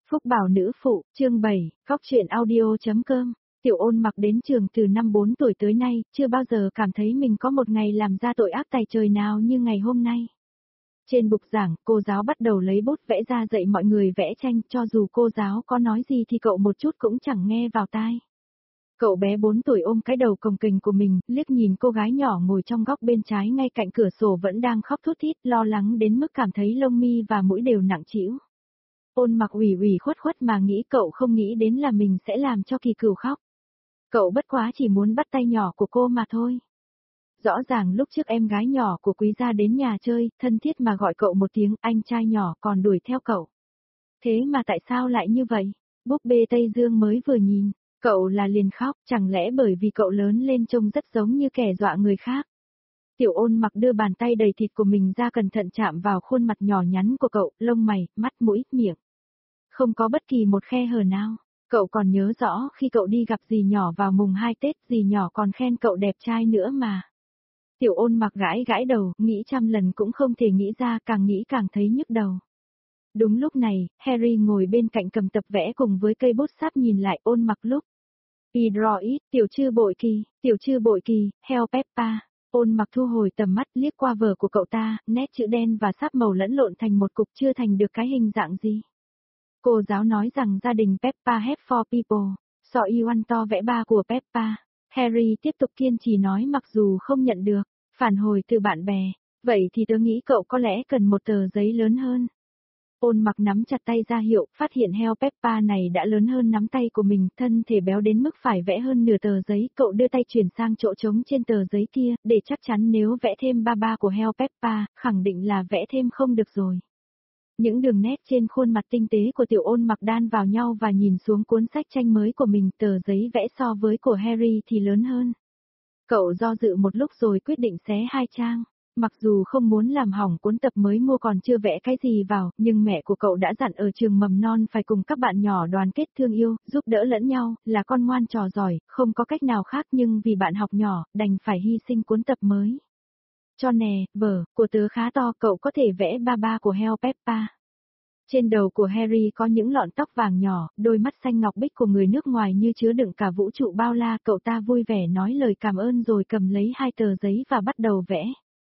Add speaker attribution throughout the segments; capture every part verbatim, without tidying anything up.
Speaker 1: Phúc Bảo nữ phụ, chương bảy, góc truyện audio.com. Tiểu Ôn Mặc đến trường từ năm bốn tuổi tới nay, chưa bao giờ cảm thấy mình có một ngày làm ra tội ác tày trời nào như ngày hôm nay. Trên bục giảng, cô giáo bắt đầu lấy bút vẽ ra dạy mọi người vẽ tranh, cho dù cô giáo có nói gì thì cậu một chút cũng chẳng nghe vào tai. Cậu bé bốn tuổi ôm cái đầu cồng kềnh của mình, liếc nhìn cô gái nhỏ ngồi trong góc bên trái ngay cạnh cửa sổ vẫn đang khóc thút thít, lo lắng đến mức cảm thấy lông mi và mũi đều nặng trĩu. Ôn Mặc ủy ủy khuất khuất mà nghĩ cậu không nghĩ đến là mình sẽ làm cho Kỳ Cửu khóc. Cậu bất quá chỉ muốn bắt tay nhỏ của cô mà thôi. Rõ ràng lúc trước em gái nhỏ của Quý gia đến nhà chơi, thân thiết mà gọi cậu một tiếng anh trai nhỏ còn đuổi theo cậu. Thế mà tại sao lại như vậy? Búp bê Tây Dương mới vừa nhìn, cậu là liền khóc, chẳng lẽ bởi vì cậu lớn lên trông rất giống như kẻ dọa người khác? Tiểu Ôn Mặc đưa bàn tay đầy thịt của mình ra cẩn thận chạm vào khuôn mặt nhỏ nhắn của cậu, lông mày, mắt mũi, miệng. Không có bất kỳ một khe hở nào. Cậu còn nhớ rõ khi cậu đi gặp dì nhỏ vào mùng hai Tết, dì nhỏ còn khen cậu đẹp trai nữa mà. Tiểu Ôn Mặc gãi gãi đầu, nghĩ trăm lần cũng không thể nghĩ ra, càng nghĩ càng thấy nhức đầu. Đúng lúc này, Harry ngồi bên cạnh cầm tập vẽ cùng với cây bút sáp nhìn lại Ôn Mặc lúc. Idroid, tiểu chư bội kỳ, tiểu chư bội kỳ, heo Peppa. Ôn Mặc thu hồi tầm mắt liếc qua vở của cậu ta, nét chữ đen và sáp màu lẫn lộn thành một cục chưa thành được cái hình dạng gì. Cô giáo nói rằng gia đình Peppa have four people, so you want to vẽ ba của Peppa. Harry tiếp tục kiên trì nói mặc dù không nhận được phản hồi từ bạn bè, vậy thì tớ nghĩ cậu có lẽ cần một tờ giấy lớn hơn. Ôn Mặc nắm chặt tay ra hiệu, phát hiện heo Peppa này đã lớn hơn nắm tay của mình, thân thể béo đến mức phải vẽ hơn nửa tờ giấy, cậu đưa tay chuyển sang chỗ trống trên tờ giấy kia, để chắc chắn nếu vẽ thêm ba ba của heo Peppa, khẳng định là vẽ thêm không được rồi. Những đường nét trên khuôn mặt tinh tế của Tiểu Ôn Mặc đan vào nhau và nhìn xuống cuốn sách tranh mới của mình, tờ giấy vẽ so với của Harry thì lớn hơn. Cậu do dự một lúc rồi quyết định xé hai trang. Mặc dù không muốn làm hỏng cuốn tập mới mua còn chưa vẽ cái gì vào, nhưng mẹ của cậu đã dặn ở trường mầm non phải cùng các bạn nhỏ đoàn kết thương yêu, giúp đỡ lẫn nhau, là con ngoan trò giỏi, không có cách nào khác nhưng vì bạn học nhỏ, đành phải hy sinh cuốn tập mới. Cho nè, vở của tớ khá to, cậu có thể vẽ ba ba của heo Peppa. Trên đầu của Harry có những lọn tóc vàng nhỏ, đôi mắt xanh ngọc bích của người nước ngoài như chứa đựng cả vũ trụ bao la, cậu ta vui vẻ nói lời cảm ơn rồi cầm lấy hai tờ giấy và bắt đầu vẽ.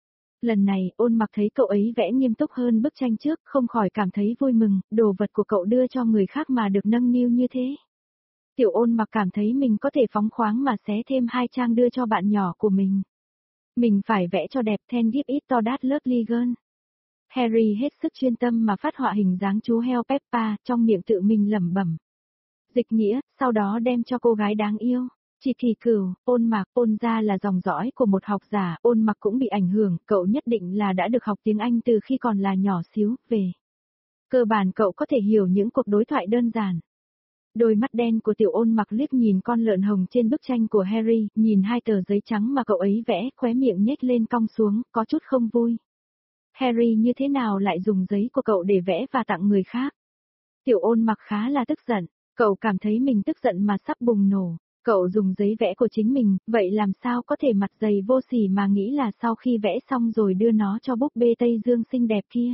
Speaker 1: Lần này, Ôn Mặc thấy cậu ấy vẽ nghiêm túc hơn bức tranh trước, không khỏi cảm thấy vui mừng, đồ vật của cậu đưa cho người khác mà được nâng niu như thế. Tiểu Ôn Mặc cảm thấy mình có thể phóng khoáng mà xé thêm hai trang đưa cho bạn nhỏ của mình. Mình phải vẽ cho đẹp, then give it to that lovely girl. Harry hết sức chuyên tâm mà phát họa hình dáng chú heo Peppa, trong miệng tự mình lẩm bẩm. Dịch nghĩa, sau đó đem cho cô gái đáng yêu. Chỉ Kỳ Cửu, Ôn Mặc, Ôn gia là dòng dõi của một học giả, Ôn Mặc cũng bị ảnh hưởng, cậu nhất định là đã được học tiếng Anh từ khi còn là nhỏ xíu, về. Cơ bản cậu có thể hiểu những cuộc đối thoại đơn giản. Đôi mắt đen của Tiểu Ôn Mặc liếc nhìn con lợn hồng trên bức tranh của Harry, nhìn hai tờ giấy trắng mà cậu ấy vẽ, khóe miệng nhếch lên cong xuống, có chút không vui. Harry như thế nào lại dùng giấy của cậu để vẽ và tặng người khác? Tiểu Ôn Mặc khá là tức giận, cậu cảm thấy mình tức giận mà sắp bùng nổ. Cậu dùng giấy vẽ của chính mình, vậy làm sao có thể mặt dày vô sỉ mà nghĩ là sau khi vẽ xong rồi đưa nó cho búp bê Tây Dương xinh đẹp kia.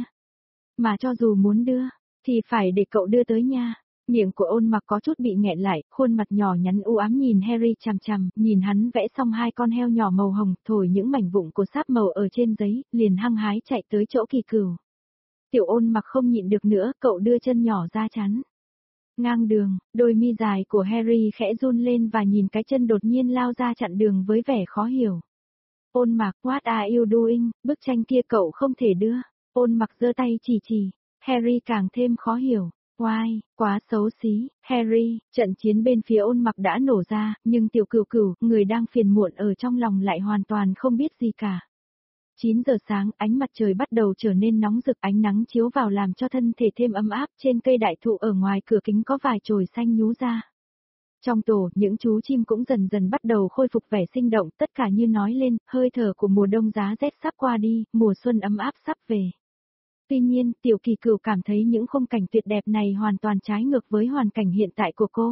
Speaker 1: Mà cho dù muốn đưa, thì phải để cậu đưa tới nha. Miệng của Ôn Mặc có chút bị nghẹn lại, khuôn mặt nhỏ nhắn u ám nhìn Harry chằm chằm, nhìn hắn vẽ xong hai con heo nhỏ màu hồng, thổi những mảnh vụn của sáp màu ở trên giấy, liền hăng hái chạy tới chỗ Kỳ Cửu. Tiểu Ôn Mặc không nhịn được nữa, cậu đưa chân nhỏ ra chắn. Ngang đường, đôi mi dài của Harry khẽ run lên và nhìn cái chân đột nhiên lao ra chặn đường với vẻ khó hiểu. Ôn Mặc, what are you doing, bức tranh kia cậu không thể đưa. Ôn Mặc giơ tay chỉ chỉ, Harry càng thêm khó hiểu. Why, quá xấu xí, Harry, trận chiến bên phía Ôn Mặc đã nổ ra, nhưng Tiểu Cửu Cửu, người đang phiền muộn ở trong lòng lại hoàn toàn không biết gì cả. chín giờ sáng, ánh mặt trời bắt đầu trở nên nóng rực, ánh nắng chiếu vào làm cho thân thể thêm ấm áp, trên cây đại thụ ở ngoài cửa kính có vài chồi xanh nhú ra. Trong tổ, những chú chim cũng dần dần bắt đầu khôi phục vẻ sinh động, tất cả như nói lên, hơi thở của mùa đông giá rét sắp qua đi, mùa xuân ấm áp sắp về. Tuy nhiên, Tiểu Kỳ Cửu cảm thấy những khung cảnh tuyệt đẹp này hoàn toàn trái ngược với hoàn cảnh hiện tại của cô.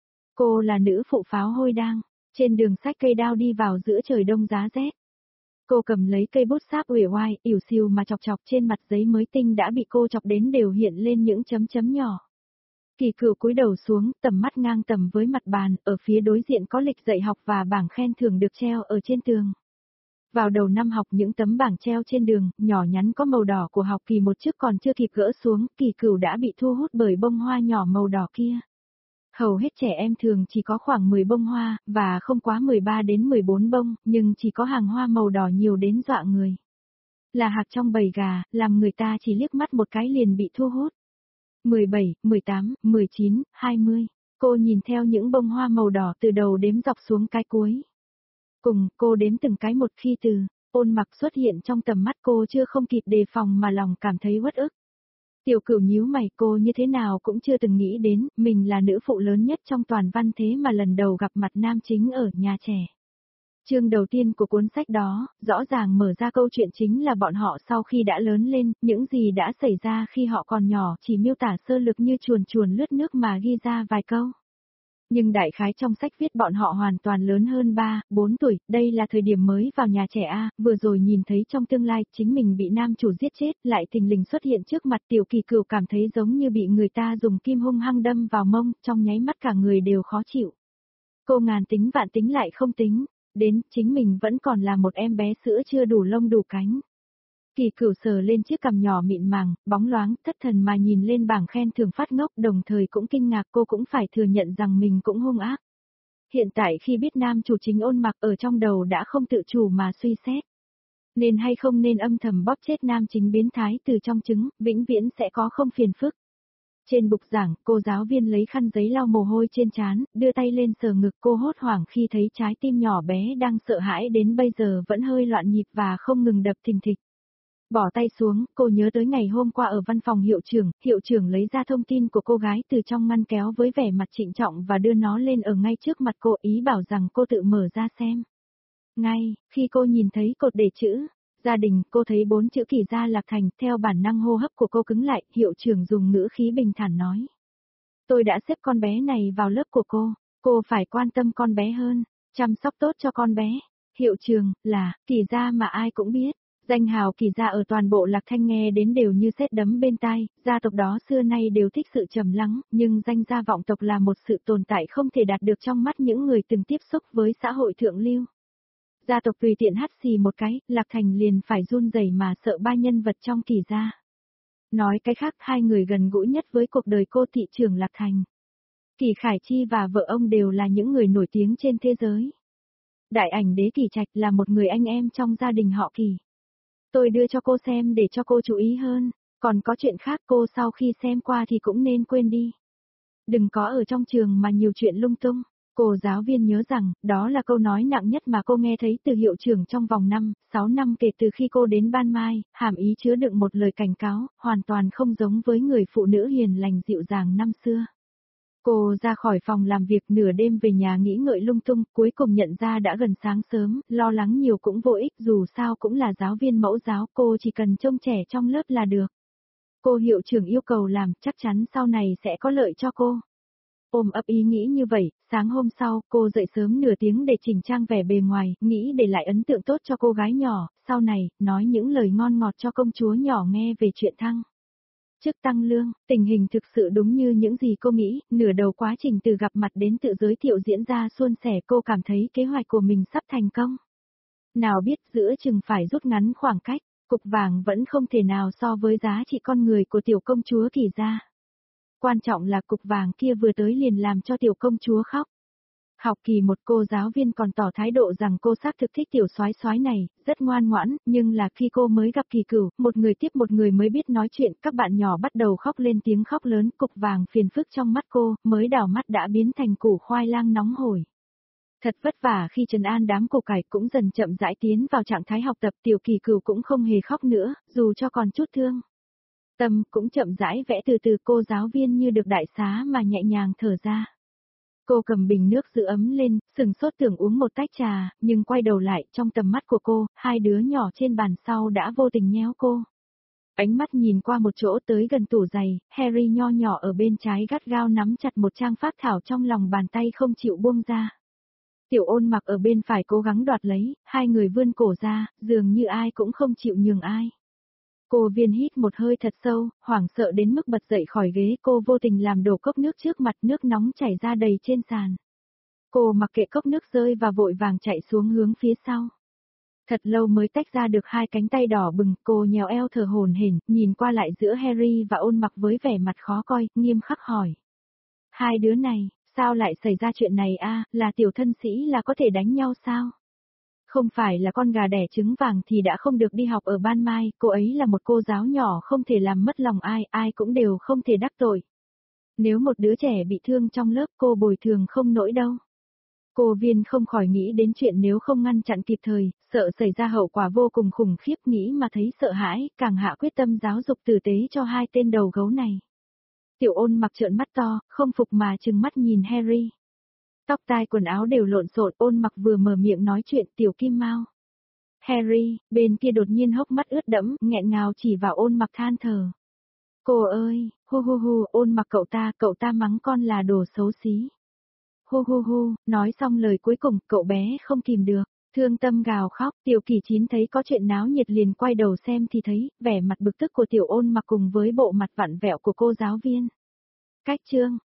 Speaker 1: Cô là nữ phụ pháo hôi đang, trên đường xách cây đao đi vào giữa trời đông giá rét. Cô cầm lấy cây bút sáp uể oai, ỉu xìu mà chọc chọc trên mặt giấy mới tinh đã bị cô chọc đến đều hiện lên những chấm chấm nhỏ. Kỳ Cửu cúi đầu xuống, tầm mắt ngang tầm với mặt bàn, ở phía đối diện có lịch dạy học và bảng khen thưởng được treo ở trên tường. Vào đầu năm học những tấm bảng treo trên đường, nhỏ nhắn có màu đỏ của học kỳ một trước còn chưa kịp gỡ xuống, Kỳ Cửu đã bị thu hút bởi bông hoa nhỏ màu đỏ kia. Hầu hết trẻ em thường chỉ có khoảng mười bông hoa, và không quá mười ba đến mười bốn bông, nhưng chỉ có hàng hoa màu đỏ nhiều đến dọa người. Là hạc trong bầy gà, làm người ta chỉ liếc mắt một cái liền bị thu hút. mười bảy, mười tám, mười chín, hai mươi. Cô nhìn theo những bông hoa màu đỏ từ đầu đếm dọc xuống cái cuối. Cùng, cô đếm từng cái một khi từ Ôn Mặc xuất hiện trong tầm mắt cô chưa không kịp đề phòng mà lòng cảm thấy uất ức. Tiểu Cửu nhíu mày, cô như thế nào cũng chưa từng nghĩ đến, mình là nữ phụ lớn nhất trong toàn văn thế mà lần đầu gặp mặt nam chính ở nhà trẻ. Chương đầu tiên của cuốn sách đó, rõ ràng mở ra câu chuyện chính là bọn họ sau khi đã lớn lên, những gì đã xảy ra khi họ còn nhỏ chỉ miêu tả sơ lược như chuồn chuồn lướt nước mà ghi ra vài câu. Nhưng đại khái trong sách viết bọn họ hoàn toàn lớn hơn ba, bốn tuổi, đây là thời điểm mới vào nhà trẻ A, vừa rồi nhìn thấy trong tương lai chính mình bị nam chủ giết chết, lại thình lình xuất hiện trước mặt Tiểu Kỳ Cửu cảm thấy giống như bị người ta dùng kim hung hăng đâm vào mông, trong nháy mắt cả người đều khó chịu. Cô ngàn tính vạn tính lại không tính, đến chính mình vẫn còn là một em bé sữa chưa đủ lông đủ cánh. Kỳ Cửu sờ lên chiếc cằm nhỏ mịn màng, bóng loáng, thất thần mà nhìn lên bảng khen thưởng phát ngốc, đồng thời cũng kinh ngạc, cô cũng phải thừa nhận rằng mình cũng hung ác. Hiện tại khi biết nam chủ chính Ôn Mặc ở trong đầu đã không tự chủ mà suy xét. Nên hay không nên âm thầm bóp chết nam chính biến thái từ trong trứng, vĩnh viễn sẽ có không phiền phức. Trên bục giảng, cô giáo viên lấy khăn giấy lau mồ hôi trên trán, đưa tay lên sờ ngực, cô hốt hoảng khi thấy trái tim nhỏ bé đang sợ hãi đến bây giờ vẫn hơi loạn nhịp và không ngừng đập thình thịch. Bỏ tay xuống, cô nhớ tới ngày hôm qua ở văn phòng hiệu trưởng, hiệu trưởng lấy ra thông tin của cô gái từ trong ngăn kéo với vẻ mặt trịnh trọng và đưa nó lên ở ngay trước mặt cô, ý bảo rằng cô tự mở ra xem. Ngay, khi cô nhìn thấy cột đề chữ gia đình, cô thấy bốn chữ Kỳ Gia Lạc Thành, theo bản năng hô hấp của cô cứng lại, hiệu trưởng dùng ngữ khí bình thản nói. Tôi đã xếp con bé này vào lớp của cô, cô phải quan tâm con bé hơn, chăm sóc tốt cho con bé. Hiệu trưởng, là, Kỳ Gia mà ai cũng biết. Danh hào Kỳ Gia ở toàn bộ Lạc Thanh nghe đến đều như sét đấm bên tai, gia tộc đó xưa nay đều thích sự trầm lắng, nhưng danh gia vọng tộc là một sự tồn tại không thể đạt được trong mắt những người từng tiếp xúc với xã hội thượng lưu. Gia tộc tùy tiện hắt xì một cái, Lạc Thành liền phải run rẩy mà sợ ba nhân vật trong Kỳ Gia. Nói cái khác, hai người gần gũi nhất với cuộc đời cô thị trưởng Lạc Thành. Kỳ Khải Chi và vợ ông đều là những người nổi tiếng trên thế giới. Đại ảnh đế Kỳ Trạch là một người anh em trong gia đình họ Kỳ. Tôi đưa cho cô xem để cho cô chú ý hơn, còn có chuyện khác cô sau khi xem qua thì cũng nên quên đi. Đừng có ở trong trường mà nhiều chuyện lung tung. Cô giáo viên nhớ rằng, đó là câu nói nặng nhất mà cô nghe thấy từ hiệu trưởng trong vòng năm, sáu năm kể từ khi cô đến Ban Mai, hàm ý chứa đựng một lời cảnh cáo, hoàn toàn không giống với người phụ nữ hiền lành dịu dàng năm xưa. Cô ra khỏi phòng làm việc nửa đêm về nhà nghĩ ngợi lung tung, cuối cùng nhận ra đã gần sáng sớm, lo lắng nhiều cũng vô ích, dù sao cũng là giáo viên mẫu giáo, cô chỉ cần trông trẻ trong lớp là được. Cô hiệu trưởng yêu cầu làm, chắc chắn sau này sẽ có lợi cho cô. Ôm ấp ý nghĩ như vậy, sáng hôm sau, cô dậy sớm nửa tiếng để chỉnh trang vẻ bề ngoài, nghĩ để lại ấn tượng tốt cho cô gái nhỏ, sau này, nói những lời ngon ngọt cho công chúa nhỏ nghe về chuyện thăng chức tăng lương, tình hình thực sự đúng như những gì cô nghĩ, nửa đầu quá trình từ gặp mặt đến tự giới thiệu diễn ra suôn sẻ, cô cảm thấy kế hoạch của mình sắp thành công. Nào biết giữa chừng phải rút ngắn khoảng cách, cục vàng vẫn không thể nào so với giá trị con người của tiểu công chúa Kỳ Gia. Quan trọng là cục vàng kia vừa tới liền làm cho tiểu công chúa khóc. Học kỳ một cô giáo viên còn tỏ thái độ rằng cô xác thực thích tiểu soái soái này, rất ngoan ngoãn, nhưng là khi cô mới gặp Kỳ Cửu, một người tiếp một người mới biết nói chuyện, các bạn nhỏ bắt đầu khóc lên tiếng khóc lớn, cục vàng phiền phức trong mắt cô, mới đảo mắt đã biến thành củ khoai lang nóng hổi. Thật vất vả khi trấn an đám củ cải cũng dần chậm rãi tiến vào trạng thái học tập, tiểu Kỳ Cửu cũng không hề khóc nữa, dù cho còn chút thương. Tâm cũng chậm rãi vẽ từ từ, cô giáo viên như được đại xá mà nhẹ nhàng thở ra. Cô cầm bình nước giữ ấm lên, sừng sốt tưởng uống một tách trà, nhưng quay đầu lại, trong tầm mắt của cô, hai đứa nhỏ trên bàn sau đã vô tình nhéo cô. Ánh mắt nhìn qua một chỗ tới gần tủ giày, Harry nho nhỏ ở bên trái gắt gao nắm chặt một trang phác thảo trong lòng bàn tay không chịu buông ra. Tiểu Ôn Mặc ở bên phải cố gắng đoạt lấy, hai người vươn cổ ra, dường như ai cũng không chịu nhường ai. Cô Viên hít một hơi thật sâu, hoảng sợ đến mức bật dậy khỏi ghế, cô vô tình làm đổ cốc nước trước mặt, nước nóng chảy ra đầy trên sàn. Cô mặc kệ cốc nước rơi và vội vàng chạy xuống hướng phía sau. Thật lâu mới tách ra được hai cánh tay đỏ bừng, cô nhéo eo thở hổn hển, nhìn qua lại giữa Harry và Ôn Mặc với vẻ mặt khó coi, nghiêm khắc hỏi. Hai đứa này, sao lại xảy ra chuyện này a? Là tiểu thân sĩ là có thể đánh nhau sao? Không phải là con gà đẻ trứng vàng thì đã không được đi học ở Ban Mai, cô ấy là một cô giáo nhỏ không thể làm mất lòng ai, ai cũng đều không thể đắc tội. Nếu một đứa trẻ bị thương trong lớp cô bồi thường không nổi đâu. Cô Viên không khỏi nghĩ đến chuyện nếu không ngăn chặn kịp thời, sợ xảy ra hậu quả vô cùng khủng khiếp, nghĩ mà thấy sợ hãi, càng hạ quyết tâm giáo dục tử tế cho hai tên đầu gấu này. Tiểu Ôn Mặc trợn mắt to, không phục mà trừng mắt nhìn Harry. Tóc tai quần áo đều lộn xộn, Ôn Mặc vừa mở miệng nói chuyện tiểu Kim Mao. Harry, bên kia đột nhiên hốc mắt ướt đẫm, nghẹn ngào chỉ vào Ôn Mặc than thở. Cô ơi, hu hu hu, Ôn Mặc cậu ta, cậu ta mắng con là đồ xấu xí. Hu hu hu, nói xong lời cuối cùng, cậu bé không kìm được, thương tâm gào khóc, Tiểu Kỳ Chín thấy có chuyện náo nhiệt liền quay đầu xem thì thấy, vẻ mặt bực tức của Tiểu Ôn Mặc cùng với bộ mặt vặn vẹo của cô giáo viên. Cách chương